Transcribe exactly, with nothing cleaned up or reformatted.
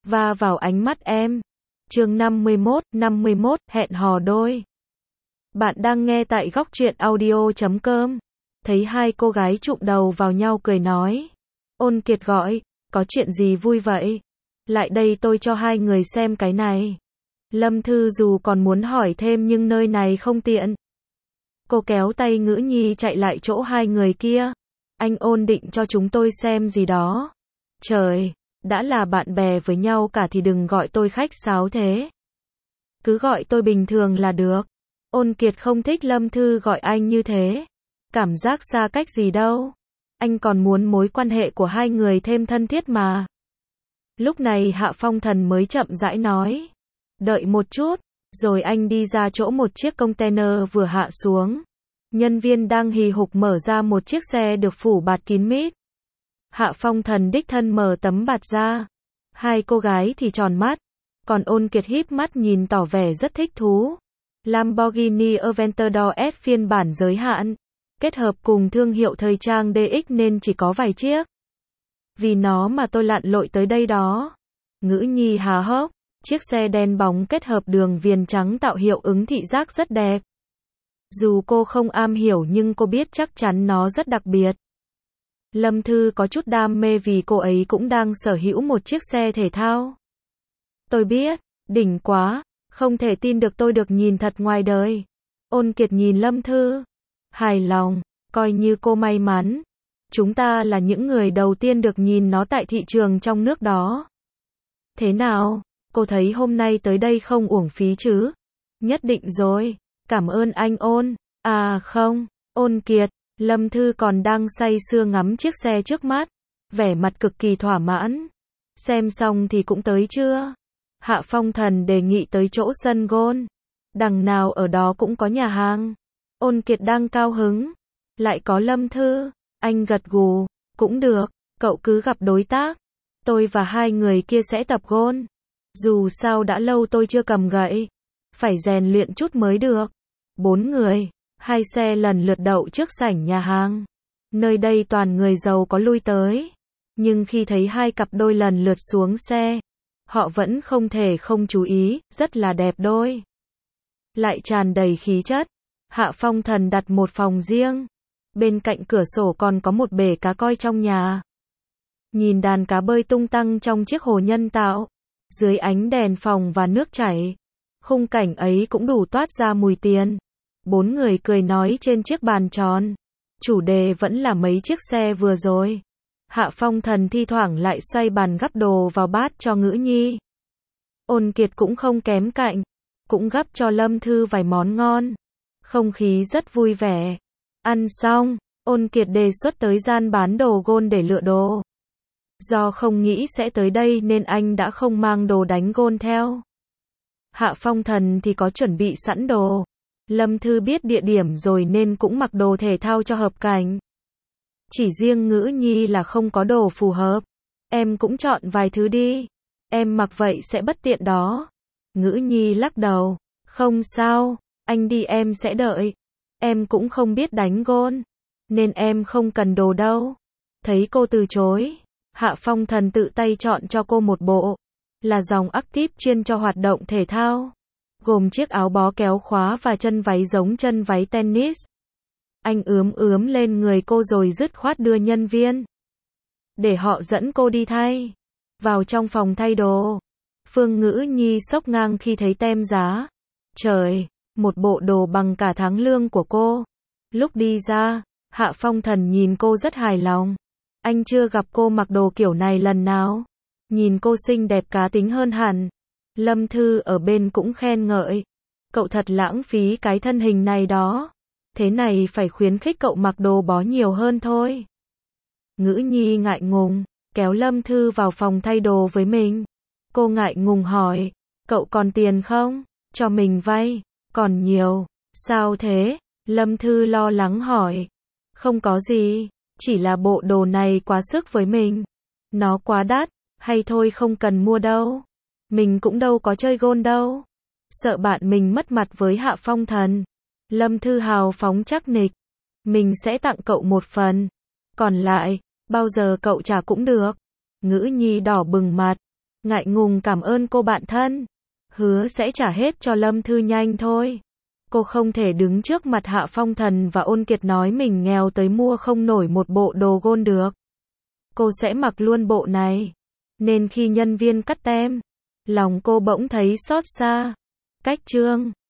va vào ánh mắt em. Chương năm mươi mốt, năm mươi mốt, hẹn hò đôi. Bạn đang nghe tại góc truyện audio chấm com. Thấy hai cô gái chụm đầu vào nhau cười nói. Ôn Kiệt gọi, có chuyện gì vui vậy? Lại đây tôi cho hai người xem cái này. Lâm Thư dù còn muốn hỏi thêm nhưng nơi này không tiện. Cô kéo tay Ngữ Nhi chạy lại chỗ hai người kia. Anh Ôn định cho chúng tôi xem gì đó. Trời, đã là bạn bè với nhau cả thì đừng gọi tôi khách sáo thế. Cứ gọi tôi bình thường là được. Ôn Kiệt không thích Lâm Thư gọi anh như thế. Cảm giác xa cách gì đâu. Anh còn muốn mối quan hệ của hai người thêm thân thiết mà. Lúc này Hạ Phong Thần mới chậm rãi nói. Đợi một chút, rồi anh đi ra chỗ một chiếc container vừa hạ xuống. Nhân viên đang hì hục mở ra một chiếc xe được phủ bạt kín mít. Hạ Phong Thần đích thân mở tấm bạt ra. Hai cô gái thì tròn mắt. Còn Ôn Kiệt híp mắt nhìn tỏ vẻ rất thích thú. Lamborghini Aventador S phiên bản giới hạn. Kết hợp cùng thương hiệu thời trang đê ích nên chỉ có vài chiếc. Vì nó mà tôi lặn lội tới đây đó. Ngữ Nhi há hốc. Chiếc xe đen bóng kết hợp đường viền trắng tạo hiệu ứng thị giác rất đẹp. Dù cô không am hiểu nhưng cô biết chắc chắn nó rất đặc biệt. Lâm Thư có chút đam mê vì cô ấy cũng đang sở hữu một chiếc xe thể thao. Tôi biết, đỉnh quá, không thể tin được tôi được nhìn thật ngoài đời. Ôn Kiệt nhìn Lâm Thư. Hài lòng, coi như cô may mắn. Chúng ta là những người đầu tiên được nhìn nó tại thị trường trong nước đó. Thế nào, cô thấy hôm nay tới đây không uổng phí chứ? Nhất định rồi, cảm ơn anh Ôn. À không, Ôn Kiệt, Lâm Thư còn đang say sưa ngắm chiếc xe trước mắt. Vẻ mặt cực kỳ thỏa mãn. Xem xong thì cũng tới chưa? Hạ Phong Thần đề nghị tới chỗ sân golf. Đằng nào ở đó cũng có nhà hàng. Ôn Kiệt đang cao hứng. Lại có Lâm Thư. Anh gật gù. Cũng được, cậu cứ gặp đối tác. Tôi và hai người kia sẽ tập golf. Dù sao đã lâu tôi chưa cầm gậy. Phải rèn luyện chút mới được. Bốn người. Hai xe lần lượt đậu trước sảnh nhà hàng. Nơi đây toàn người giàu có lui tới. Nhưng khi thấy hai cặp đôi lần lượt xuống xe, họ vẫn không thể không chú ý, rất là đẹp đôi. Lại tràn đầy khí chất. Hạ Phong Thần đặt một phòng riêng. Bên cạnh cửa sổ còn có một bể cá koi trong nhà. Nhìn đàn cá bơi tung tăng trong chiếc hồ nhân tạo. Dưới ánh đèn phòng và nước chảy. Khung cảnh ấy cũng đủ toát ra mùi tiền. Bốn người cười nói trên chiếc bàn tròn. Chủ đề vẫn là mấy chiếc xe vừa rồi. Hạ Phong Thần thi thoảng lại xoay bàn gắp đồ vào bát cho Ngữ Nhi. Ôn Kiệt cũng không kém cạnh. Cũng gắp cho Lâm Thư vài món ngon. Không khí rất vui vẻ. Ăn xong, Ôn Kiệt đề xuất tới gian bán đồ golf để lựa đồ. Do không nghĩ sẽ tới đây nên anh đã không mang đồ đánh golf theo. Hạ Phong Thần thì có chuẩn bị sẵn đồ. Lâm Thư biết địa điểm rồi nên cũng mặc đồ thể thao cho hợp cảnh. Chỉ riêng Ngữ Nhi là không có đồ phù hợp. Em cũng chọn vài thứ đi. Em mặc vậy sẽ bất tiện đó. Ngữ Nhi lắc đầu. Không sao, anh đi em sẽ đợi. Em cũng không biết đánh golf. Nên em không cần đồ đâu. Thấy cô từ chối. Hạ Phong Thần tự tay chọn cho cô một bộ. Là dòng Active chuyên cho hoạt động thể thao. Gồm chiếc áo bó kéo khóa và chân váy giống chân váy tennis. Anh ướm ướm lên người cô rồi dứt khoát đưa nhân viên. Để họ dẫn cô đi thay. Vào trong phòng thay đồ. Phương Ngữ Nhi sốc ngang khi thấy tem giá. Trời, một bộ đồ bằng cả tháng lương của cô. Lúc đi ra, Hạ Phong Thần nhìn cô rất hài lòng. Anh chưa gặp cô mặc đồ kiểu này lần nào. Nhìn cô xinh đẹp cá tính hơn hẳn. Lâm Thư ở bên cũng khen ngợi. Cậu thật lãng phí cái thân hình này đó. Thế này phải khuyến khích cậu mặc đồ bó nhiều hơn thôi. Ngữ Nhi ngại ngùng, kéo Lâm Thư vào phòng thay đồ với mình. Cô ngại ngùng hỏi, cậu còn tiền không? Cho mình vay, còn nhiều. Sao thế? Lâm Thư lo lắng hỏi. Không có gì, chỉ là bộ đồ này quá sức với mình. Nó quá đắt, hay thôi không cần mua đâu. Mình cũng đâu có chơi golf đâu. Sợ bạn mình mất mặt với Hạ Phong Thần. Lâm Thư hào phóng chắc nịch. Mình sẽ tặng cậu một phần. Còn lại, bao giờ cậu trả cũng được. Ngữ Nhi đỏ bừng mặt. ngại ngùng cảm ơn cô bạn thân. Hứa sẽ trả hết cho Lâm Thư nhanh thôi. Cô không thể đứng trước mặt Hạ Phong Thần và Ôn Kiệt nói mình nghèo tới mua không nổi một bộ đồ gôn được. Cô sẽ mặc luôn bộ này. Nên khi nhân viên cắt tem, lòng cô bỗng thấy xót xa. Cách chương